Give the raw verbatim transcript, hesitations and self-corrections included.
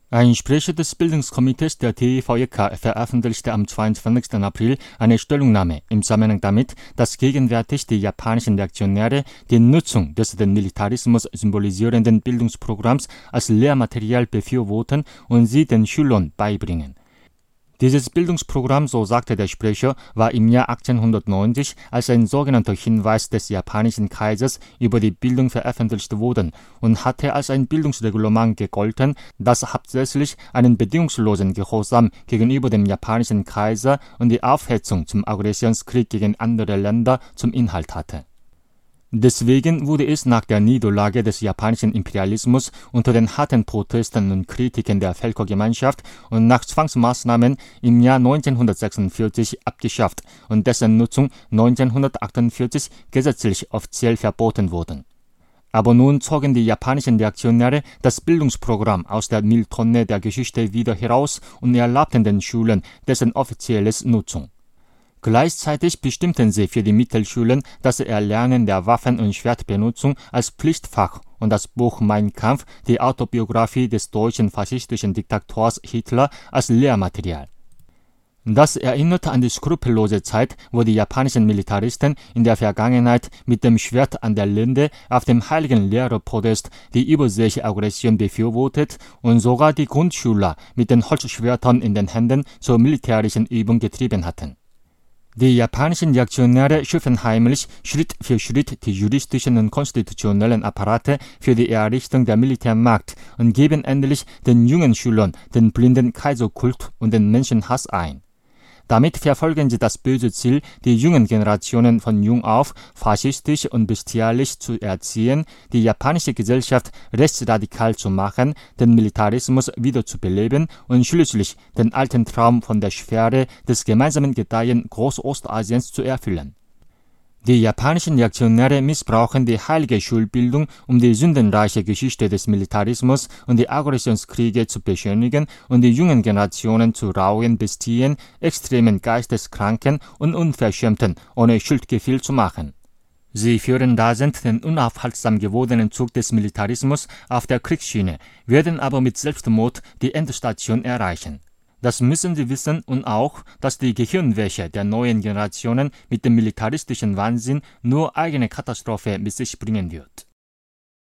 Ein Sprecher des Bildungskomitees der T V E K veröffentlichte am zweiundzwanzigsten April eine Stellungnahme im Zusammenhang damit, dass gegenwärtig die japanischen Reaktionäre die Nutzung des den Militarismus symbolisierenden Bildungsprogramms als Lehrmaterial befürworten und sie den Schülern beibringen. Dieses Bildungsprogramm, so sagte der Sprecher, war im Jahr achtzehnhundertneunzig als ein sogenannter Hinweis des japanischen Kaisers über die Bildung veröffentlicht worden und hatte als ein Bildungsreglement gegolten, das hauptsächlich einen bedingungslosen Gehorsam gegenüber dem japanischen Kaiser und die Aufhetzung zum Aggressionskrieg gegen andere Länder zum Inhalt hatte. Deswegen wurde es nach der Niederlage des japanischen Imperialismus unter den harten Protesten und Kritiken der Völkergemeinschaft und nach Zwangsmaßnahmen im Jahr neunzehnhundertsechsundvierzig abgeschafft und dessen Nutzung neunzehnhundertachtundvierzig gesetzlich offiziell verboten wurde. Aber nun zogen die japanischen Reaktionäre das Bildungsprogramm aus der Mülltonne der Geschichte wieder heraus und erlaubten den Schulen dessen offizielle Nutzung. Gleichzeitig bestimmten sie für die Mittelschulen das Erlernen der Waffen- und Schwertbenutzung als Pflichtfach und das Buch Mein Kampf, die Autobiografie des deutschen faschistischen Diktators Hitler, als Lehrmaterial. Das erinnert an die skrupellose Zeit, wo die japanischen Militaristen in der Vergangenheit mit dem Schwert an der Lende auf dem heiligen Lehrerpodest die überseeische Aggression befürwortet und sogar die Grundschüler mit den Holzschwertern in den Händen zur militärischen Übung getrieben hatten. Die japanischen Reaktionäre schufen heimlich Schritt für Schritt die juristischen und konstitutionellen Apparate für die Errichtung der Militärmacht und geben endlich den jungen Schülern den blinden Kaiserkult und den Menschenhass ein. Damit verfolgen sie das böse Ziel, die jungen Generationen von jung auf faschistisch und bestialisch zu erziehen, die japanische Gesellschaft rechtsradikal zu machen, den Militarismus wiederzubeleben und schließlich den alten Traum von der Sphäre des gemeinsamen Gedeihen Großostasiens zu erfüllen. Die japanischen Reaktionäre missbrauchen die heilige Schulbildung, um die sündenreiche Geschichte des Militarismus und die Aggressionskriege zu beschönigen und die jungen Generationen zu rauen Bestien, extremen Geisteskranken und Unverschämten ohne Schuldgefühl zu machen. Sie führen rasend den unaufhaltsam gewordenen Zug des Militarismus auf der Kriegsschiene, werden aber mit Selbstmord die Endstation erreichen. Das müssen Sie wissen und auch, dass die Gehirnwäsche der neuen Generationen mit dem militaristischen Wahnsinn nur eigene Katastrophe mit sich bringen wird.